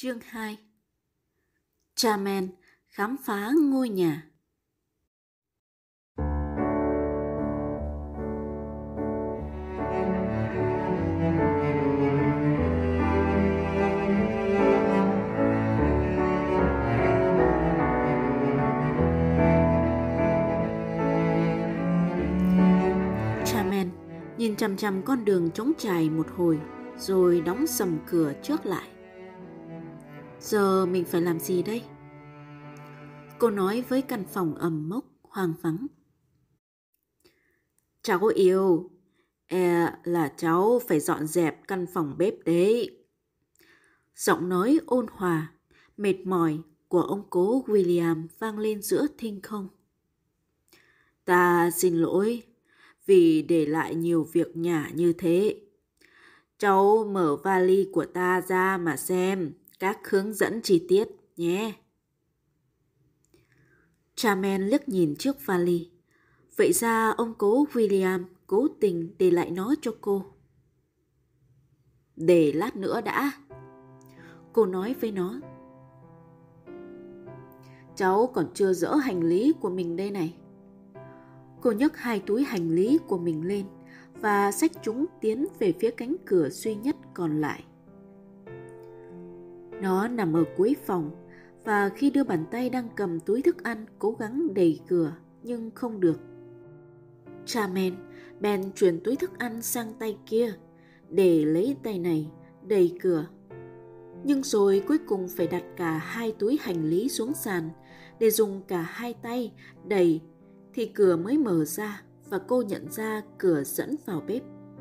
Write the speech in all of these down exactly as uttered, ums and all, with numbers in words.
Chương hai. Charmaine khám phá ngôi nhà. Charmaine nhìn chằm chằm con đường trống trải một hồi, rồi đóng sầm cửa trước lại. Giờ mình phải làm gì đây? Cô nói với căn phòng ẩm mốc, hoang vắng. Cháu yêu, e là cháu phải dọn dẹp căn phòng bếp đấy. Giọng nói ôn hòa, mệt mỏi của ông cố William vang lên giữa thinh không. Ta xin lỗi vì để lại nhiều việc nhà như thế. Cháu mở vali của ta ra mà xem các hướng dẫn chi tiết nhé. Charmaine liếc nhìn chiếc vali. Vậy ra ông cố William cố tình để lại nó cho cô. Để lát nữa đã. Cô nói với nó. Cháu còn chưa dỡ hành lý của mình đây này. Cô nhấc hai túi hành lý của mình lên và xách chúng tiến về phía cánh cửa duy nhất còn lại. Nó nằm ở cuối phòng, và khi đưa bàn tay đang cầm túi thức ăn cố gắng đẩy cửa nhưng không được. Charmaine bèn chuyển túi thức ăn sang tay kia để lấy tay này đẩy cửa. Nhưng rồi cuối cùng phải đặt cả hai túi hành lý xuống sàn để dùng cả hai tay đẩy thì cửa mới mở ra và cô nhận ra cửa dẫn vào bếp.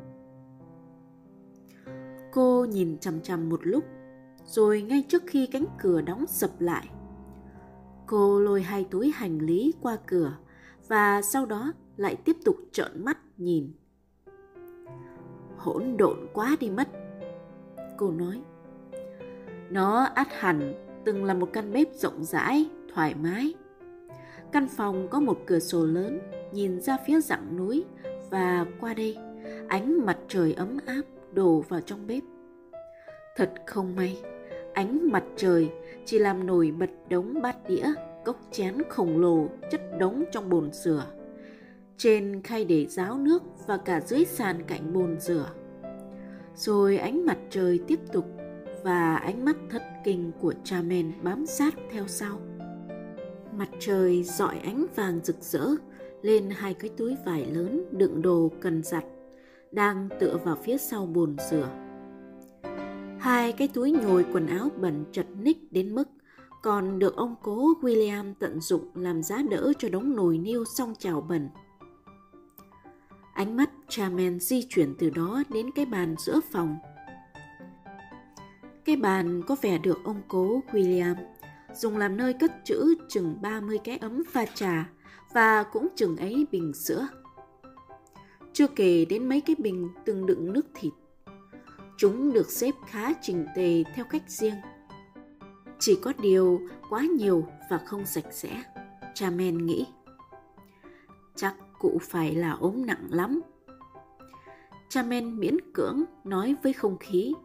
Cô nhìn chằm chằm một lúc, rồi ngay trước khi cánh cửa đóng sập lại, cô lôi hai túi hành lý qua cửa và sau đó lại tiếp tục trợn mắt nhìn. Hỗn độn quá đi mất, cô nói. Nó ắt hẳn từng là một căn bếp rộng rãi, thoải mái. Căn phòng có một cửa sổ lớn nhìn ra phía dặng núi, và qua đây ánh mặt trời ấm áp đổ vào trong bếp. Thật không may, ánh mặt trời chỉ làm nổi bật đống bát đĩa, cốc chén khổng lồ chất đống trong bồn rửa, trên khay để ráo nước và cả dưới sàn cạnh bồn rửa. Rồi ánh mặt trời tiếp tục và ánh mắt thất kinh của Charmaine bám sát theo sau. Mặt trời rọi ánh vàng rực rỡ lên hai cái túi vải lớn đựng đồ cần giặt đang tựa vào phía sau bồn rửa. Hai cái túi nhồi quần áo bẩn chật ních đến mức còn được ông cố William tận dụng làm giá đỡ cho đống nồi niêu song chảo bẩn. Ánh mắt Charmaine di chuyển từ đó đến cái bàn giữa phòng. Cái bàn có vẻ được ông cố William dùng làm nơi cất trữ chừng ba mươi cái ấm pha trà và cũng chừng ấy bình sữa. Chưa kể đến mấy cái bình từng đựng nước thịt. Chúng được xếp khá chỉnh tề theo cách riêng. Chỉ có điều quá nhiều và không sạch sẽ, Charmaine nghĩ. Chắc cụ phải là ốm nặng lắm. Charmaine miễn cưỡng nói với không khí.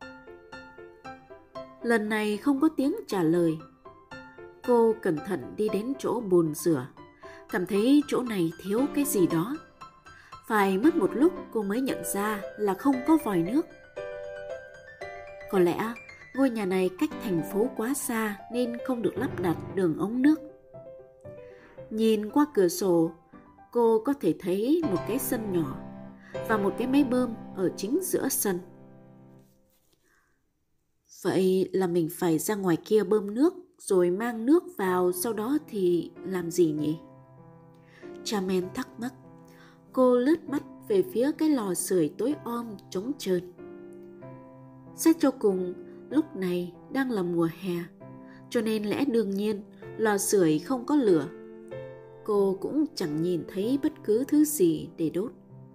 Lần này không có tiếng trả lời. Cô cẩn thận đi đến chỗ bồn rửa, cảm thấy chỗ này thiếu cái gì đó. Phải mất một lúc cô mới nhận ra là không có vòi nước. Có lẽ ngôi nhà này cách thành phố quá xa nên không được lắp đặt đường ống nước. Nhìn qua cửa sổ, cô có thể thấy một cái sân nhỏ và một cái máy bơm ở chính giữa sân. Vậy là mình phải ra ngoài kia bơm nước rồi mang nước vào, sau đó thì làm gì nhỉ? Charmaine thắc mắc. Cô lướt mắt về phía cái lò sưởi tối om trống trơn. Xét cho cùng, lúc này đang là mùa hè, cho nên lẽ đương nhiên lò sưởi không có lửa. Cô cũng chẳng nhìn thấy bất cứ thứ gì để đốt.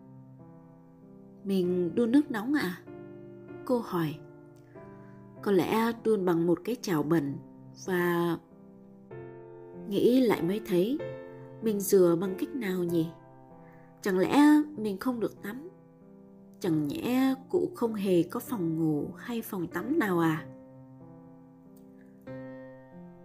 Mình đun nước nóng à? Cô hỏi. Có lẽ đun bằng một cái chảo bẩn và... Nghĩ lại mới thấy, mình rửa bằng cách nào nhỉ? Chẳng lẽ mình không được tắm? Chẳng nhẽ cụ không hề có phòng ngủ hay phòng tắm nào à?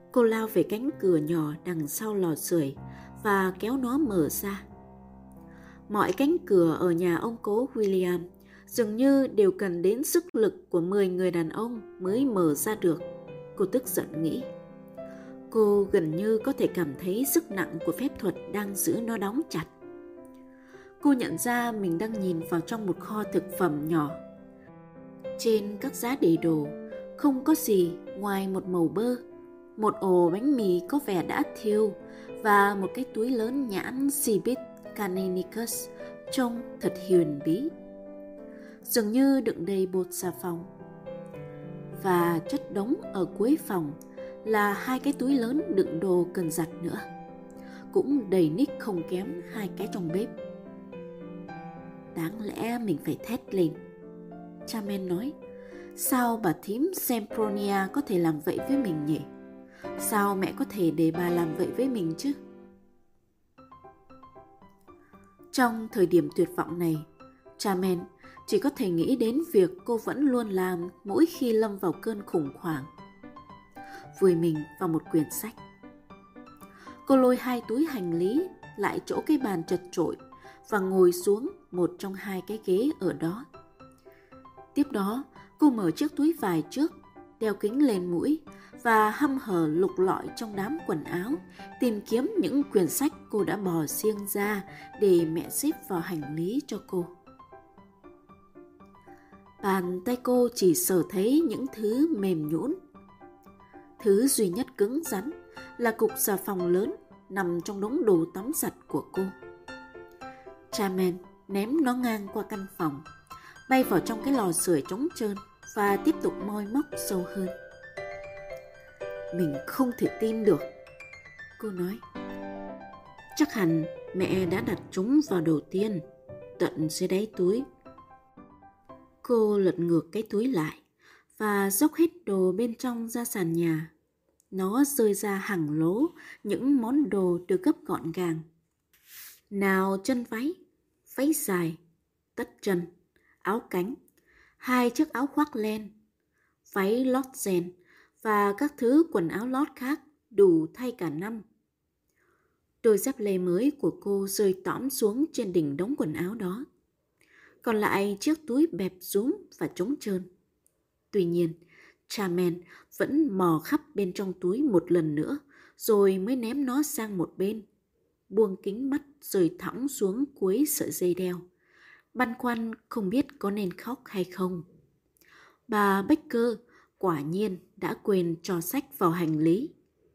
Cô lao về cánh cửa nhỏ đằng sau lò sưởi và kéo nó mở ra. Mọi cánh cửa ở nhà ông cố William dường như đều cần đến sức lực của mười người đàn ông mới mở ra được, cô tức giận nghĩ. Cô gần như có thể cảm thấy sức nặng của phép thuật đang giữ nó đóng chặt. Cô nhận ra mình đang nhìn vào trong một kho thực phẩm nhỏ. Trên các giá để đồ không có gì ngoài một mẩu bơ, một ổ bánh mì có vẻ đã thiêu và một cái túi lớn nhãn Cibit Canonicus trông thật huyền bí, dường như đựng đầy bột xà phòng. Và chất đống ở cuối phòng là hai cái túi lớn đựng đồ cần giặt nữa, cũng đầy ních không kém hai cái trong bếp. Đáng lẽ mình phải thét lên, Chamen nói. Sao bà thím Sempronia có thể làm vậy với mình nhỉ? Sao mẹ có thể để bà làm vậy với mình chứ? Trong thời điểm tuyệt vọng này, Chamen chỉ có thể nghĩ đến việc cô vẫn luôn làm mỗi khi lâm vào cơn khủng hoảng. Vùi mình vào một quyển sách. Cô lôi hai túi hành lý lại chỗ cái bàn chật chội và ngồi xuống một trong hai cái ghế ở đó. Tiếp đó, cô mở chiếc túi vải trước, đeo kính lên mũi và hăm hở lục lọi trong đám quần áo, tìm kiếm những quyển sách cô đã bỏ riêng ra để mẹ xếp vào hành lý cho cô. Bàn tay cô chỉ sờ thấy những thứ mềm nhũn. Thứ duy nhất cứng rắn là cục xà phòng lớn nằm trong đống đồ tắm giặt của cô. Chamen ném nó ngang qua căn phòng, bay vào trong cái lò sưởi trống trơn và tiếp tục moi móc sâu hơn. Mình không thể tin được, cô nói. Chắc hẳn mẹ đã đặt chúng vào đầu tiên, tận dưới đáy túi. Cô lật ngược cái túi lại và dốc hết đồ bên trong ra sàn nhà. Nó rơi ra hàng lố những món đồ được gấp gọn gàng. Nào chân váy, váy dài, tất chân, áo cánh, hai chiếc áo khoác len, váy lót ren và các thứ quần áo lót khác đủ thay cả năm. Đôi dép lê mới của cô rơi tõm xuống trên đỉnh đống quần áo đó. Còn lại chiếc túi bẹp rúm và trống trơn. Tuy nhiên, Chamen vẫn mò khắp bên trong túi một lần nữa rồi mới ném nó sang một bên, buông kính mắt rơi thõng xuống cuối sợi dây đeo, băn khoăn không biết có nên khóc hay không. Bà Baker quả nhiên đã quên cho sách vào hành lý.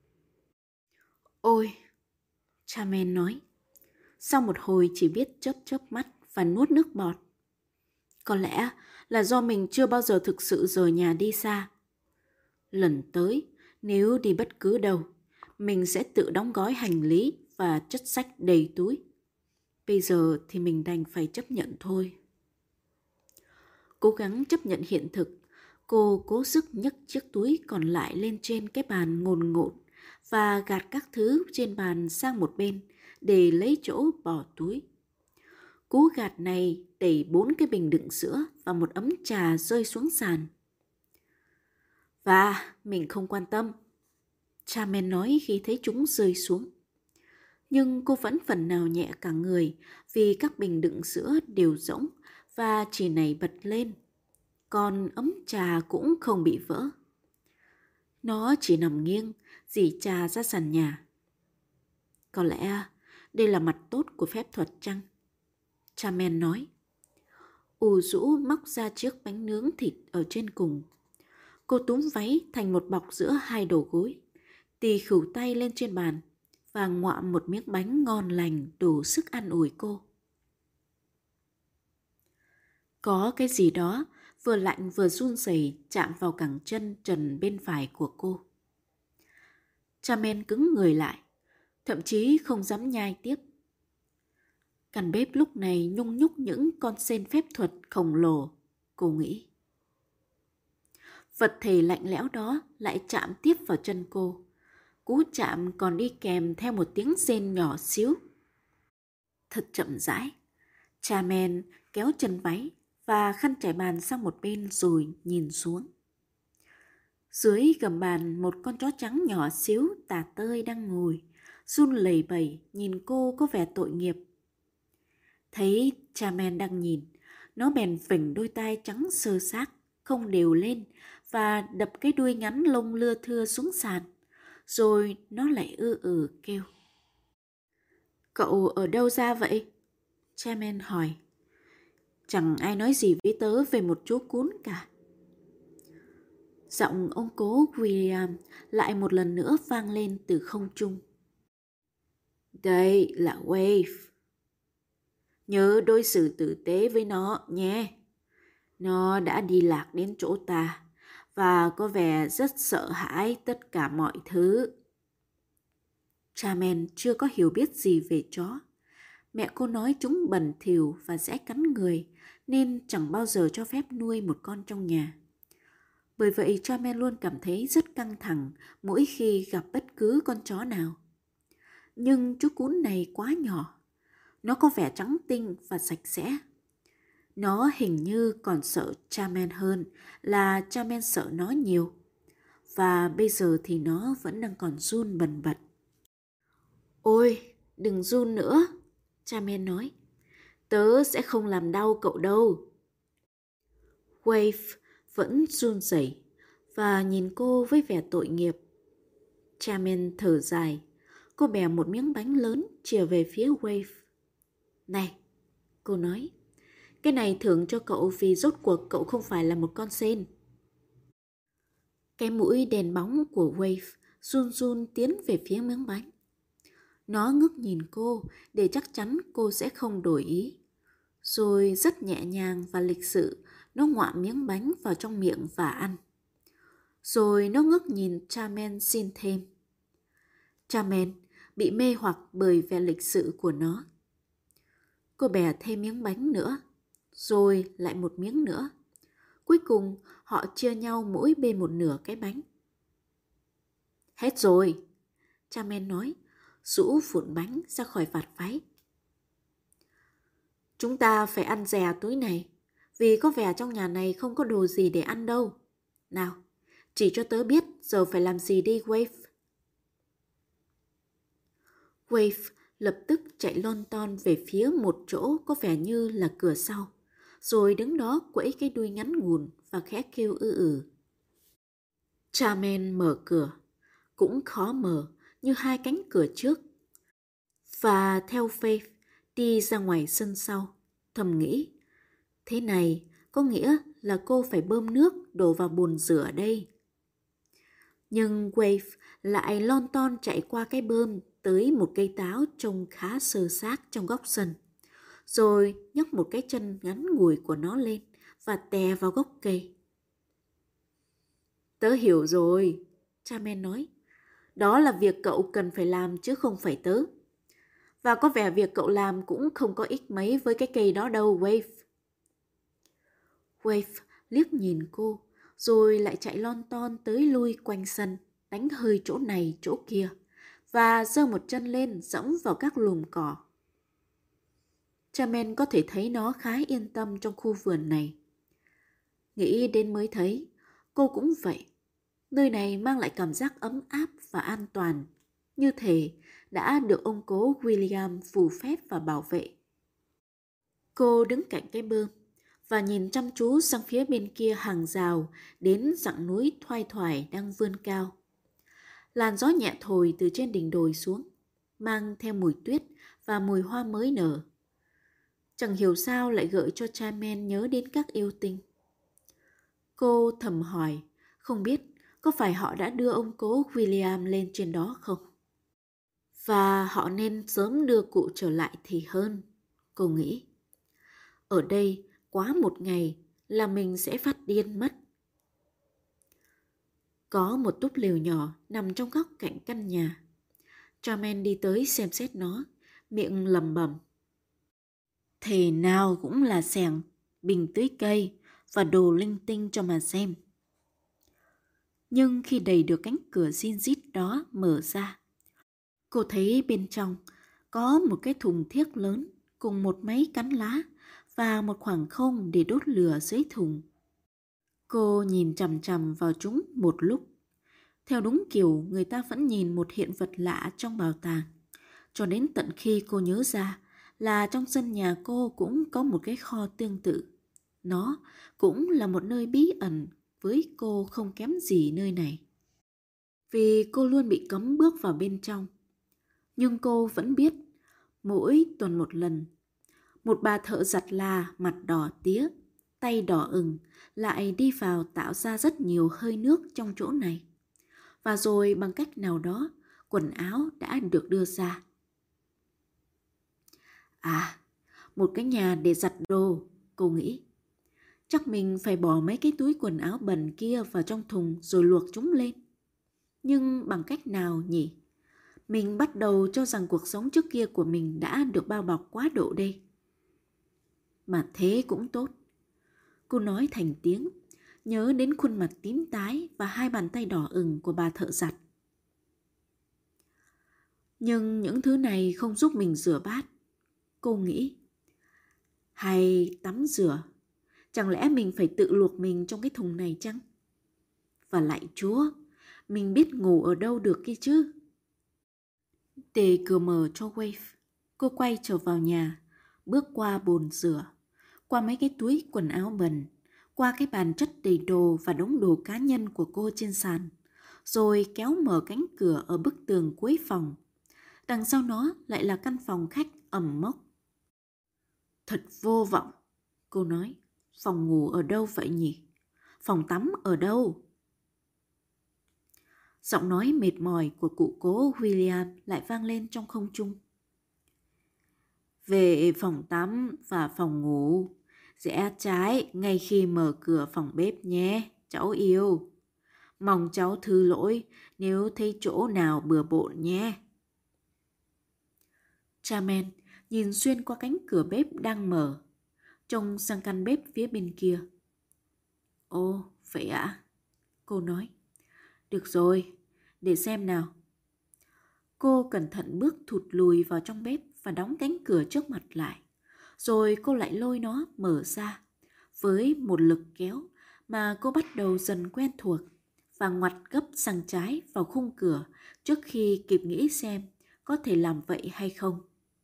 Ôi, Chamen nói, sau một hồi chỉ biết chớp chớp mắt và nuốt nước bọt. Có lẽ là do mình chưa bao giờ thực sự rời nhà đi xa. Lần tới, nếu đi bất cứ đâu, mình sẽ tự đóng gói hành lý và chất sách đầy túi. Bây giờ thì mình đành phải chấp nhận thôi. Cố gắng chấp nhận hiện thực, cô cố sức nhấc chiếc túi còn lại lên trên cái bàn ngồn ngộn và gạt các thứ trên bàn sang một bên để lấy chỗ bỏ túi. Cú gạt này đẩy bốn cái bình đựng sữa và một ấm trà rơi xuống sàn. Và mình không quan tâm, Chamen nói khi thấy chúng rơi xuống. Nhưng cô vẫn phần nào nhẹ cả người vì các bình đựng sữa đều rỗng và chỉ nảy bật lên. Còn ấm trà cũng không bị vỡ. Nó chỉ nằm nghiêng, rỉ trà ra sàn nhà. Có lẽ đây là mặt tốt của phép thuật chăng? Chamen nói. Ù rũ móc ra chiếc bánh nướng thịt ở trên cùng. Cô túm váy thành một bọc giữa hai đầu gối, tì khửu tay lên trên bàn và ngoạm một miếng bánh ngon lành đủ sức an ủi cô. Có cái gì đó vừa lạnh vừa run rẩy chạm vào cẳng chân trần bên phải của cô. Chamen cứng người lại, thậm chí không dám nhai tiếp. Căn bếp lúc này nhung nhúc những con sên phép thuật khổng lồ, cô nghĩ. Vật thể lạnh lẽo đó lại chạm tiếp vào chân cô. Cú chạm còn đi kèm theo một tiếng rên nhỏ xíu. Thật chậm rãi, Chamen kéo chân váy và khăn trải bàn sang một bên rồi nhìn xuống. Dưới gầm bàn một con chó trắng nhỏ xíu tả tơi đang ngồi, run lẩy bẩy nhìn cô có vẻ tội nghiệp. Thấy Charmaine đang nhìn, nó bèn phình đôi tai trắng xơ xác, không đều lên và đập cái đuôi ngắn lông lưa thưa xuống sàn. Rồi nó lại ư ừ kêu. Cậu ở đâu ra vậy? Charmaine hỏi. Chẳng ai nói gì với tớ về một chú cún cả. Giọng ông cố William lại một lần nữa vang lên từ không trung. Đây là Wave. Nhớ đối xử tử tế với nó nhé. Nó đã đi lạc đến chỗ ta và có vẻ rất sợ hãi tất cả mọi thứ. Charmaine chưa có hiểu biết gì về chó. Mẹ cô nói chúng bẩn thỉu và dễ cắn người nên chẳng bao giờ cho phép nuôi một con trong nhà. Bởi vậy Charmaine luôn cảm thấy rất căng thẳng mỗi khi gặp bất cứ con chó nào. Nhưng chú cún này quá nhỏ. Nó có vẻ trắng tinh và sạch sẽ. Nó hình như còn sợ Charmaine hơn là Charmaine sợ nó nhiều. Và bây giờ thì nó vẫn đang còn run bần bật. Ôi, đừng run nữa, Charmaine nói. Tớ sẽ không làm đau cậu đâu. Wave vẫn run rẩy và nhìn cô với vẻ tội nghiệp. Charmaine thở dài. Cô bẻ một miếng bánh lớn chìa về phía Wave. Này, cô nói, cái này thưởng cho cậu vì rốt cuộc cậu không phải là một con sên. Cái mũi đèn bóng của Wave run run tiến về phía miếng bánh. Nó ngước nhìn cô để chắc chắn cô sẽ không đổi ý. Rồi rất nhẹ nhàng và lịch sự, nó ngoạm miếng bánh vào trong miệng và ăn. Rồi nó ngước nhìn Charmaine xin thêm. Charmaine bị mê hoặc bởi vẻ lịch sự của nó. Cô bẻ thêm miếng bánh nữa, rồi lại một miếng nữa. Cuối cùng họ chia nhau mỗi bên một nửa cái bánh. Hết rồi, Charmaine nói, rũ vụn bánh ra khỏi vạt váy. Chúng ta phải ăn dè tối này, vì có vẻ trong nhà này không có đồ gì để ăn đâu. Nào, chỉ cho tớ biết giờ phải làm gì đi, Wave. Wave lập tức chạy lon ton về phía một chỗ có vẻ như là cửa sau, rồi đứng đó quẫy cái đuôi ngắn ngủn và khẽ kêu ư ử. Charmaine mở cửa, cũng khó mở như hai cánh cửa trước, và theo Faith đi ra ngoài sân sau, thầm nghĩ, thế này có nghĩa là cô phải bơm nước đổ vào bồn rửa đây. Nhưng Wave lại lon ton chạy qua cái bơm tới một cây táo trông khá sơ xác trong góc sân, rồi nhấc một cái chân ngắn ngủi của nó lên và tè vào gốc cây. Tớ hiểu rồi, Charmaine nói. Đó là việc cậu cần phải làm chứ không phải tớ. Và có vẻ việc cậu làm cũng không có ích mấy với cái cây đó đâu, Wave. Wave liếc nhìn cô, rồi lại chạy lon ton tới lui quanh sân, đánh hơi chỗ này chỗ kia, và giơ một chân lên dẫm vào các lùm cỏ. Charmaine có thể thấy nó khá yên tâm trong khu vườn này. Nghĩ đến mới thấy, cô cũng vậy. Nơi này mang lại cảm giác ấm áp và an toàn, như thể đã được ông cố William phù phép và bảo vệ. Cô đứng cạnh cái bơm và nhìn chăm chú sang phía bên kia hàng rào đến dặng núi thoai thoải đang vươn cao. Làn gió nhẹ thổi từ trên đỉnh đồi xuống, mang theo mùi tuyết và mùi hoa mới nở. Chẳng hiểu sao lại gợi cho Charmaine nhớ đến các yêu tinh. Cô thầm hỏi, không biết có phải họ đã đưa ông cố William lên trên đó không? Và họ nên sớm đưa cụ trở lại thì hơn, cô nghĩ. Ở đây quá một ngày là mình sẽ phát điên mất. Có một túp lều nhỏ nằm trong góc cạnh căn nhà. Charmaine đi tới xem xét nó, miệng lẩm bẩm. Thể nào cũng là xẻng, bình tưới cây và đồ linh tinh cho mà xem. Nhưng khi đẩy được cánh cửa zin rít đó mở ra, cô thấy bên trong có một cái thùng thiếc lớn cùng một máy cắn lá và một khoảng không để đốt lửa dưới thùng. Cô nhìn chằm chằm vào chúng một lúc. Theo đúng kiểu người ta vẫn nhìn một hiện vật lạ trong bảo tàng. Cho đến tận khi cô nhớ ra là trong sân nhà cô cũng có một cái kho tương tự. Nó cũng là một nơi bí ẩn với cô không kém gì nơi này. Vì cô luôn bị cấm bước vào bên trong. Nhưng cô vẫn biết, mỗi tuần một lần, một bà thợ giặt là mặt đỏ tía, tay đỏ ửng lại đi vào tạo ra rất nhiều hơi nước trong chỗ này. Và rồi bằng cách nào đó, quần áo đã được đưa ra. À, một cái nhà để giặt đồ, cô nghĩ. Chắc mình phải bỏ mấy cái túi quần áo bẩn kia vào trong thùng rồi luộc chúng lên. Nhưng bằng cách nào nhỉ? Mình bắt đầu cho rằng cuộc sống trước kia của mình đã được bao bọc quá độ đây. Mà thế cũng tốt. Cô nói thành tiếng, nhớ đến khuôn mặt tím tái và hai bàn tay đỏ ửng của bà thợ giặt. Nhưng những thứ này không giúp mình rửa bát. Cô nghĩ. Hay tắm rửa. Chẳng lẽ mình phải tự luộc mình trong cái thùng này chăng? Và lạy Chúa, mình biết ngủ ở đâu được kia chứ? Để cửa mở cho Wave, cô quay trở vào nhà, bước qua bồn rửa, qua mấy cái túi quần áo bẩn, qua cái bàn chất đầy đồ và đống đồ cá nhân của cô trên sàn, rồi kéo mở cánh cửa ở bức tường cuối phòng. Đằng sau nó lại là căn phòng khách ẩm mốc. Thật vô vọng, cô nói. Phòng ngủ ở đâu vậy nhỉ? Phòng tắm ở đâu? Giọng nói mệt mỏi của cụ cố William lại vang lên trong không trung. Về phòng tắm và phòng ngủ, rẽ trái ngay khi mở cửa phòng bếp nhé, cháu yêu. Mong cháu thứ lỗi nếu thấy chỗ nào bừa bộn nhé. Chairman nhìn xuyên qua cánh cửa bếp đang mở, trông sang căn bếp phía bên kia. Ồ, vậy ạ? À? Cô nói. Được rồi, để xem nào. Cô cẩn thận bước thụt lùi vào trong bếp và đóng cánh cửa trước mặt lại. Rồi cô lại lôi nó mở ra với một lực kéo mà cô bắt đầu dần quen thuộc và ngoặt gấp sang trái vào khung cửa trước khi kịp nghĩ xem có thể làm vậy hay không.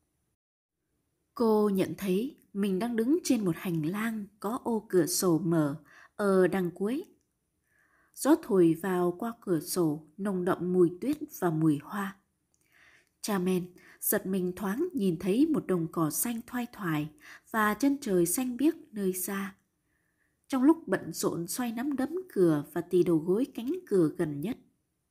Cô nhận thấy mình đang đứng trên một hành lang có ô cửa sổ mở ở đằng cuối. Gió thổi vào qua cửa sổ nồng đậm mùi tuyết và mùi hoa. Chairman giật mình thoáng nhìn thấy một đồng cỏ xanh thoai thoải và chân trời xanh biếc nơi xa. Trong lúc bận rộn xoay nắm đấm cửa và tì đầu gối cánh cửa gần nhất.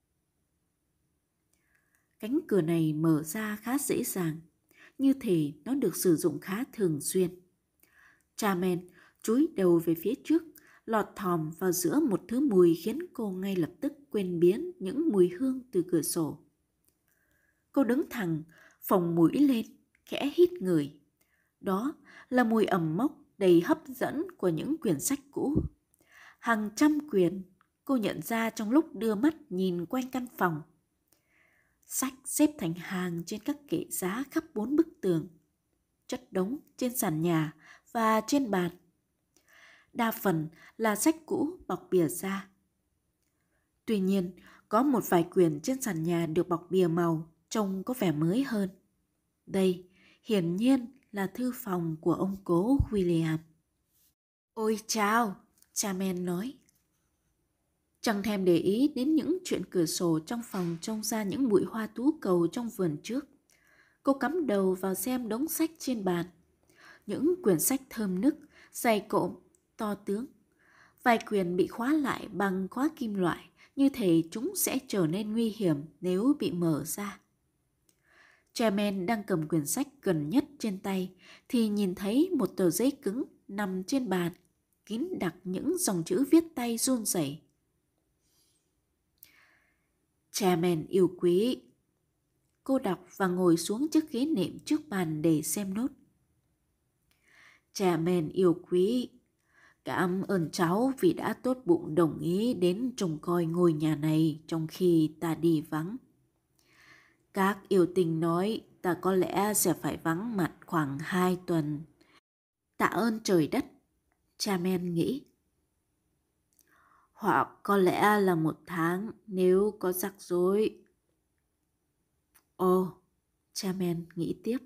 Cánh cửa này mở ra khá dễ dàng, như thể nó được sử dụng khá thường xuyên. Chairman chúi đầu về phía trước, lọt thòm vào giữa một thứ mùi khiến cô ngay lập tức quên biến những mùi hương từ cửa sổ. Cô đứng thẳng, phồng mũi lên, khẽ hít người. Đó là mùi ẩm mốc đầy hấp dẫn của những quyển sách cũ. Hàng trăm quyển cô nhận ra trong lúc đưa mắt nhìn quanh căn phòng. Sách xếp thành hàng trên các kệ giá khắp bốn bức tường, chất đống trên sàn nhà và trên bàn. Đa phần là sách cũ bọc bìa da. Tuy nhiên, có một vài quyển trên sàn nhà được bọc bìa màu, trông có vẻ mới hơn. Đây, hiển nhiên là thư phòng của ông cố William. Ôi chao, Chairman nói. Chẳng thèm để ý đến những chuyện cửa sổ trong phòng trông ra những bụi hoa tú cầu trong vườn trước. Cô cắm đầu vào xem đống sách trên bàn. Những quyển sách thơm nức, dày cộm, to tướng. Vài quyển bị khóa lại bằng khóa kim loại, như thể chúng sẽ trở nên nguy hiểm nếu bị mở ra. Chairman đang cầm quyển sách gần nhất trên tay thì nhìn thấy một tờ giấy cứng nằm trên bàn, kín đặc những dòng chữ viết tay run rẩy. Chairman yêu quý. Cô đọc và ngồi xuống chiếc ghế nệm trước bàn để xem nốt. Chairman yêu quý. Cảm ơn cháu vì đã tốt bụng đồng ý đến trông coi ngôi nhà này trong khi ta đi vắng. Các yêu tinh nói ta có lẽ sẽ phải vắng mặt khoảng hai tuần. Tạ ơn trời đất, Chairman nghĩ. Hoặc có lẽ là một tháng nếu có rắc rối. Ồ, Chairman nghĩ tiếp.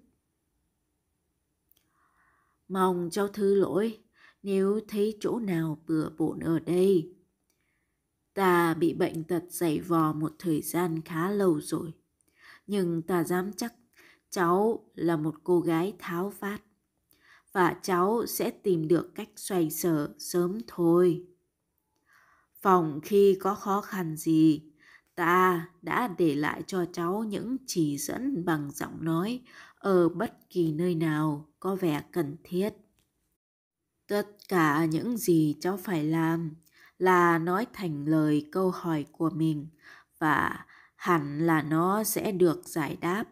Mong cháu thứ lỗi nếu thấy chỗ nào bừa bộn ở đây. Ta bị bệnh tật dày vò một thời gian khá lâu rồi, nhưng ta dám chắc cháu là một cô gái tháo vát, và cháu sẽ tìm được cách xoay sở sớm thôi. Phòng khi có khó khăn gì, ta đã để lại cho cháu những chỉ dẫn bằng giọng nói ở bất kỳ nơi nào có vẻ cần thiết. Tất cả những gì cháu phải làm là nói thành lời câu hỏi của mình, và hẳn là nó sẽ được giải đáp.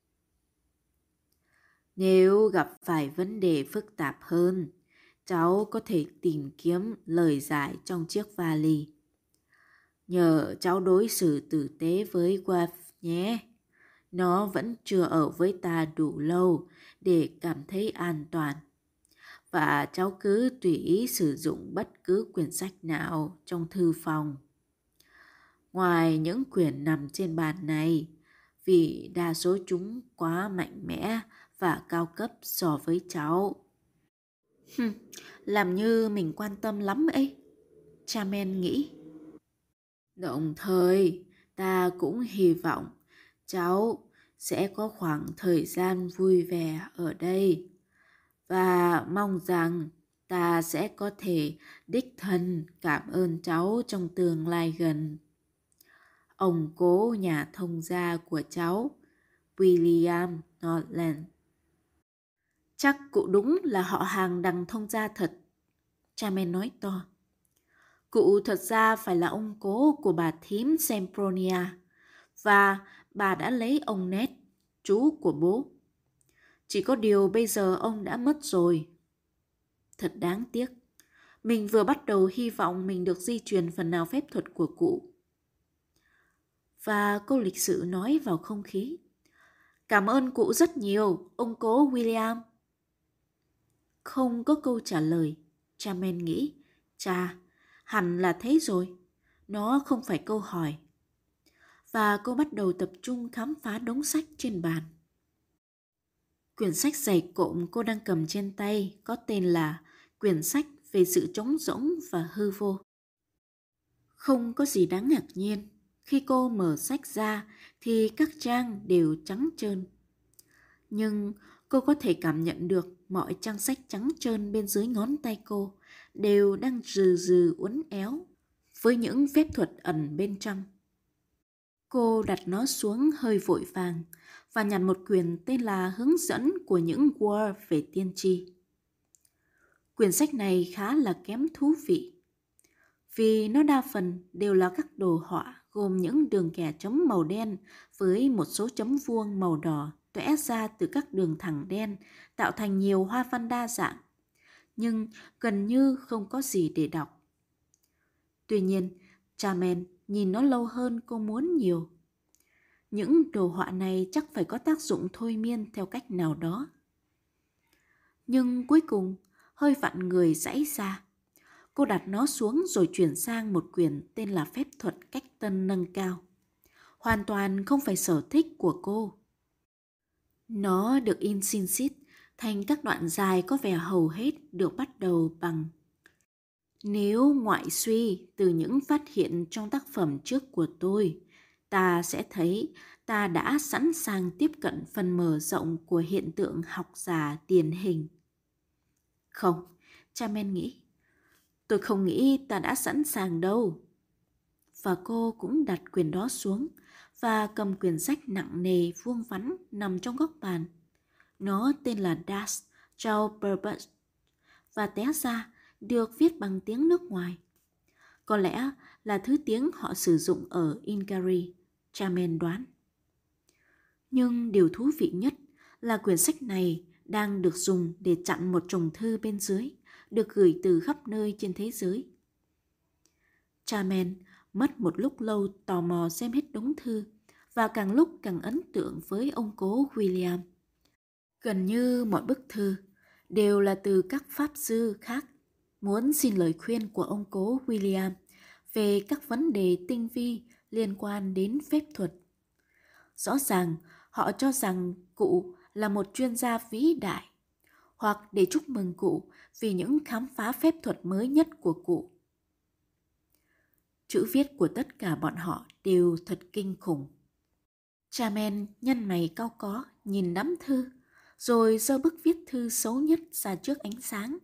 Nếu gặp phải vấn đề phức tạp hơn, cháu có thể tìm kiếm lời giải trong chiếc vali. Nhờ cháu đối xử tử tế với Waf nhé. Nó vẫn chưa ở với ta đủ lâu để cảm thấy an toàn. Và cháu cứ tùy ý sử dụng bất cứ quyển sách nào trong thư phòng. Ngoài những quyển nằm trên bàn này, vì đa số chúng quá mạnh mẽ và cao cấp so với cháu. Hừm, làm như mình quan tâm lắm ấy, Chairman nghĩ. Đồng thời, ta cũng hy vọng cháu sẽ có khoảng thời gian vui vẻ ở đây, và mong rằng ta sẽ có thể đích thân cảm ơn cháu trong tương lai gần. Ông cố nhà thông gia của cháu, William Norland. Chắc cụ đúng là họ hàng đằng thông gia thật, Chairman nói to. Cụ thật ra phải là ông cố của bà thím Sempronia, và bà đã lấy ông Ned, chú của bố. Chỉ có điều bây giờ ông đã mất rồi. Thật đáng tiếc. Mình vừa bắt đầu hy vọng mình được di truyền phần nào phép thuật của cụ. Và cô lịch sự nói vào không khí. Cảm ơn cụ rất nhiều, ông cố William. Không có câu trả lời, Chairman nghĩ. Chà, hẳn là thế rồi. Nó không phải câu hỏi. Và cô bắt đầu tập trung khám phá đống sách trên bàn. Quyển sách dày cộm cô đang cầm trên tay có tên là Quyển sách về sự trống rỗng và hư vô. Không có gì đáng ngạc nhiên. Khi cô mở sách ra thì các trang đều trắng trơn. Nhưng cô có thể cảm nhận được mọi trang sách trắng trơn bên dưới ngón tay cô đều đang rừ rừ uốn éo với những phép thuật ẩn bên trong. Cô đặt nó xuống hơi vội vàng và nhặt một quyển tên là Hướng dẫn của những War về tiên tri. Quyển sách này khá là kém thú vị, vì nó đa phần đều là các đồ họa gồm những đường kẻ chấm màu đen với một số chấm vuông màu đỏ tóe ra từ các đường thẳng đen tạo thành nhiều hoa văn đa dạng, nhưng gần như không có gì để đọc. Tuy nhiên, Chairman nhìn nó lâu hơn cô muốn nhiều. Những đồ họa này chắc phải có tác dụng thôi miên theo cách nào đó. Nhưng cuối cùng, hơi vặn người giãy ra. Cô đặt nó xuống rồi chuyển sang một quyển tên là Phép thuật cách tân nâng cao. Hoàn toàn không phải sở thích của cô. Nó được in xin xít thành các đoạn dài có vẻ hầu hết được bắt đầu bằng: nếu ngoại suy từ những phát hiện trong tác phẩm trước của tôi, ta sẽ thấy ta đã sẵn sàng tiếp cận phần mở rộng của hiện tượng học giả điển hình. Không, Chairman nghĩ. Tôi không nghĩ ta đã sẵn sàng đâu. Và cô cũng đặt quyển đó xuống và cầm quyển sách nặng nề vuông vắn nằm trong góc bàn. Nó tên là Das Zauberbuch và té ra được viết bằng tiếng nước ngoài. Có lẽ là thứ tiếng họ sử dụng ở Ingari, Chairman đoán. Nhưng điều thú vị nhất là quyển sách này đang được dùng để chặn một chồng thư bên dưới, được gửi từ khắp nơi trên thế giới. Chairman mất một lúc lâu tò mò xem hết đống thư và càng lúc càng ấn tượng với ông cố William. Gần như mọi bức thư đều là từ các pháp sư khác muốn xin lời khuyên của ông cố William về các vấn đề tinh vi liên quan đến phép thuật. Rõ ràng họ cho rằng cụ là một chuyên gia vĩ đại, hoặc để chúc mừng cụ vì những khám phá phép thuật mới nhất của cụ. Chữ viết của tất cả bọn họ đều thật kinh khủng. Charmaine nhăn mày cau có nhìn nắm thư, rồi giơ bức viết thư xấu nhất ra trước ánh sáng.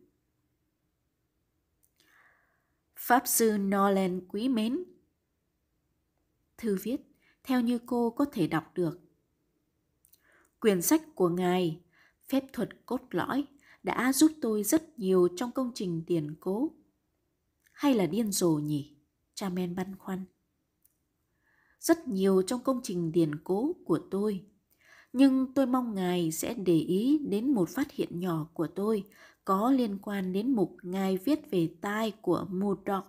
Pháp sư Nolan quý mến. Thư viết theo như cô có thể đọc được. Quyển sách của ngài, Phép thuật cốt lõi, đã giúp tôi rất nhiều trong công trình tiền cố. Hay là điên rồ nhỉ? Charmaine băn khoăn. Rất nhiều trong công trình điển cố của tôi. Nhưng tôi mong ngài sẽ để ý đến một phát hiện nhỏ của tôi có liên quan đến mục ngài viết về tai của Murdoch.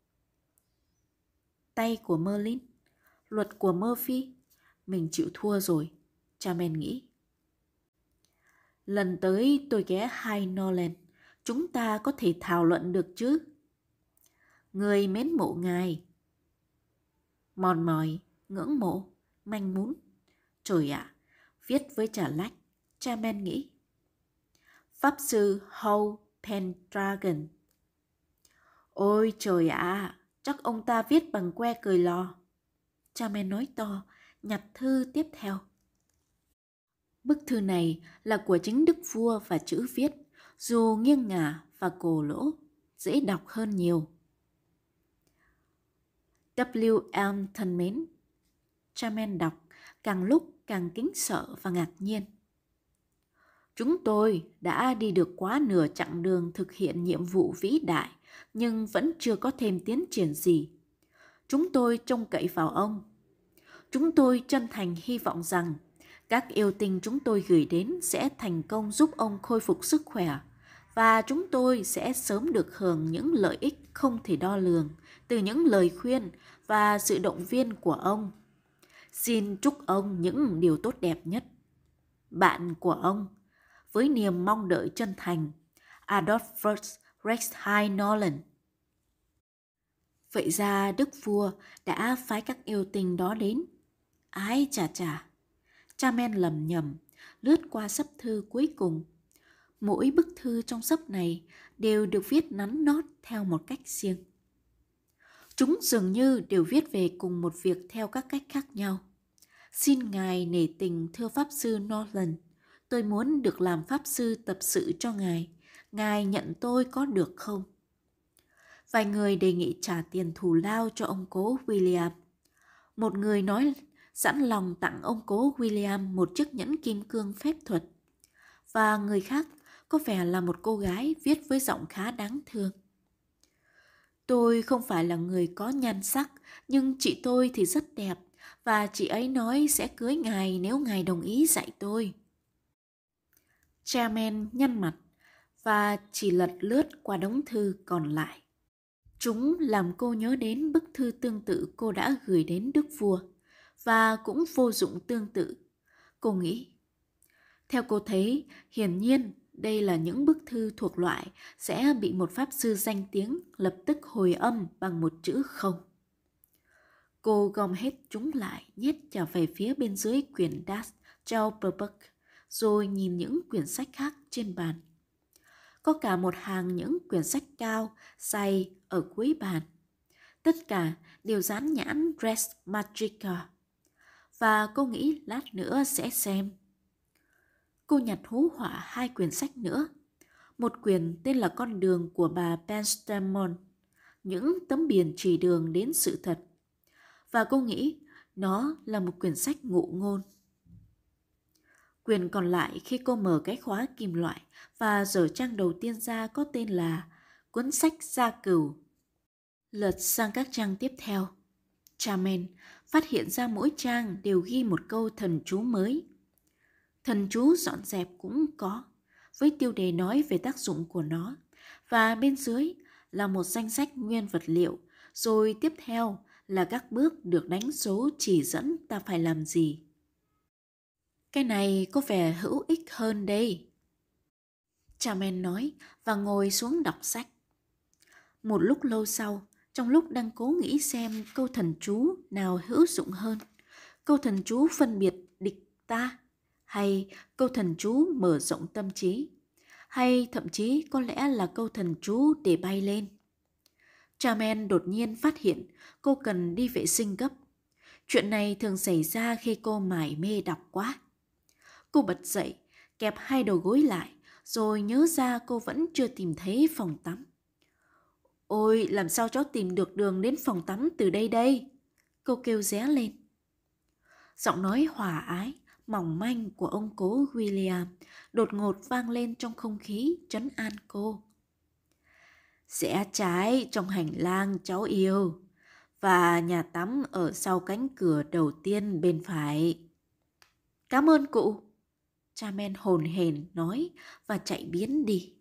Tay của Merlin, luật của Murphy. Mình chịu thua rồi, Charmaine nghĩ. Lần tới tôi ghé hai Nolan, chúng ta có thể thảo luận được chứ? Người mến mộ ngài. Mòn mỏi, ngưỡng mộ, manh mún. Trời ạ, à, viết với trà lách, Charmaine nghĩ. Pháp sư Hugh Pendragon. Ôi trời ạ, à, chắc ông ta viết bằng que cười lò. Charmaine nói to, nhặt thư tiếp theo. Bức thư này là của chính đức vua và chữ viết, dù nghiêng ngả và cổ lỗ, dễ đọc hơn nhiều. W. Elm thân mến. Charmaine đọc, càng lúc càng kính sợ và ngạc nhiên. Chúng tôi đã đi được quá nửa chặng đường thực hiện nhiệm vụ vĩ đại, nhưng vẫn chưa có thêm tiến triển gì. Chúng tôi trông cậy vào ông. Chúng tôi chân thành hy vọng rằng các yêu tinh chúng tôi gửi đến sẽ thành công giúp ông khôi phục sức khỏe, và chúng tôi sẽ sớm được hưởng những lợi ích không thể đo lường từ những lời khuyên và sự động viên của ông. Xin chúc ông những điều tốt đẹp nhất. Bạn của ông, với niềm mong đợi chân thành, Adolphus Rex hai Nolan. Vậy ra đức vua đã phái các yêu tinh đó đến. Ái chà chà. Charmaine lầm nhầm, lướt qua sấp thư cuối cùng. Mỗi bức thư trong sấp này đều được viết nắn nót theo một cách riêng. Chúng dường như đều viết về cùng một việc theo các cách khác nhau. Xin ngài nể tình thưa Pháp sư Nolan, tôi muốn được làm Pháp sư tập sự cho ngài. Ngài nhận tôi có được không? Vài người đề nghị trả tiền thù lao cho ông cố William. Một người nói sẵn lòng tặng ông cố William một chiếc nhẫn kim cương phép thuật. Và người khác có vẻ là một cô gái viết với giọng khá đáng thương. Tôi không phải là người có nhan sắc, nhưng chị tôi thì rất đẹp, và chị ấy nói sẽ cưới ngài nếu ngài đồng ý dạy tôi. Charmaine nhăn mặt và chỉ lật lướt qua đống thư còn lại. Chúng làm cô nhớ đến bức thư tương tự cô đã gửi đến đức vua, và cũng vô dụng tương tự. Cô nghĩ, theo cô thấy, hiển nhiên đây là những bức thư thuộc loại sẽ bị một pháp sư danh tiếng lập tức hồi âm bằng một chữ không. Cô gom hết chúng lại, nhét trở về phía bên dưới quyển Das Zauberbuch, rồi nhìn những quyển sách khác trên bàn. Có cả một hàng những quyển sách cao, dày ở cuối bàn. Tất cả đều dán nhãn Res Magica. Và cô nghĩ lát nữa sẽ xem. Cô nhặt hú họa hai quyển sách nữa. Một quyển tên là Con đường của bà Penstemon, những tấm biển chỉ đường đến sự thật. Và cô nghĩ nó là một quyển sách ngụ ngôn. Quyển còn lại khi cô mở cái khóa kim loại và dở trang đầu tiên ra có tên là Cuốn sách Gia Cửu. Lật sang các trang tiếp theo, Charmaine phát hiện ra mỗi trang đều ghi một câu thần chú mới. Thần chú dọn dẹp cũng có, với tiêu đề nói về tác dụng của nó, và bên dưới là một danh sách nguyên vật liệu, rồi tiếp theo là các bước được đánh dấu chỉ dẫn ta phải làm gì. Cái này có vẻ hữu ích hơn đây, Charmaine nói và ngồi xuống đọc sách. Một lúc lâu sau, Trong lúc đang cố nghĩ xem câu thần chú nào hữu dụng hơn, câu thần chú phân biệt địch ta, hay câu thần chú mở rộng tâm trí, hay thậm chí có lẽ là câu thần chú để bay lên. Charmaine đột nhiên phát hiện cô cần đi vệ sinh gấp. Chuyện này thường xảy ra khi cô mải mê đọc quá. Cô bật dậy, kẹp hai đầu gối lại, rồi nhớ ra cô vẫn chưa tìm thấy phòng tắm. Ôi, làm sao cháu tìm được đường đến phòng tắm từ đây đây? Cô kêu ré lên. Giọng nói hòa ái, mỏng manh của ông cố William đột ngột vang lên trong không khí trấn an cô. Rẽ trái trong hành lang cháu yêu, và nhà tắm ở sau cánh cửa đầu tiên bên phải. Cảm ơn cụ, Charmaine hồn hển nói và chạy biến đi.